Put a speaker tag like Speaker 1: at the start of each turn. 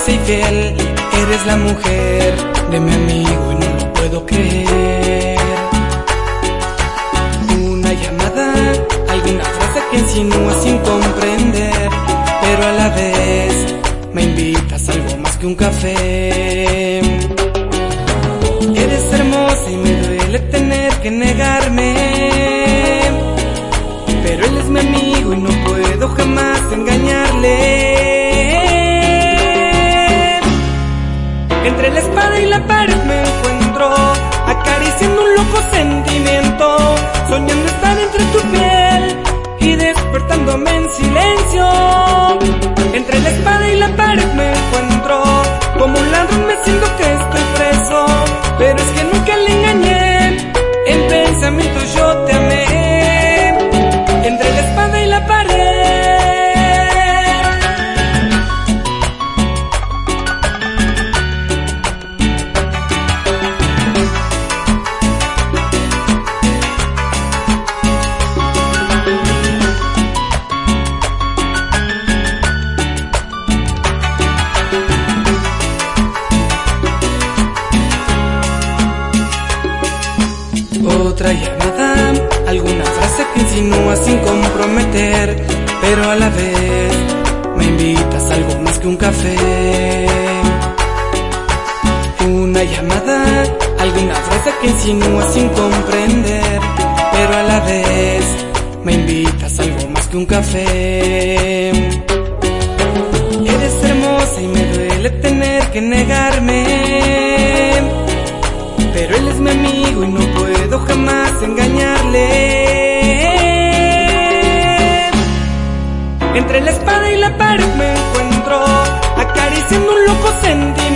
Speaker 1: hermosa y fiel. Eres la mujer de mi amigo y no lo puedo creer. Una llamada, alguna frase que insinúa sin comprender, pero a la vez me invitas a algo más que un café. Eres hermosa y me duele tener que negarme, pero él es mi amigo y no puedo jamás engañarle. Entre la espada y la pared me encuentro, acariciando un loco sentimiento, soñando estar entre tu piel y despertándome en silencio. Entre la espada y la pared me encuentro, como un ladrón me siento que estoy preso, pero es que nunca le engañé, en pensamientos yo te amé. Entre la espada y la pared. Otra llamada, alguna frase que insinúa sin comprometer, pero a la vez me invitas a algo más que un café. Una llamada, alguna frase que insinúa sin comprender, pero a la vez me invitas a algo más que un café. Eres hermosa y me duele tener que negarme, pero él es mi amigo y no puedo jamás engañarle. Entre la espada y la pared me encuentro, acariciando un loco sentimiento,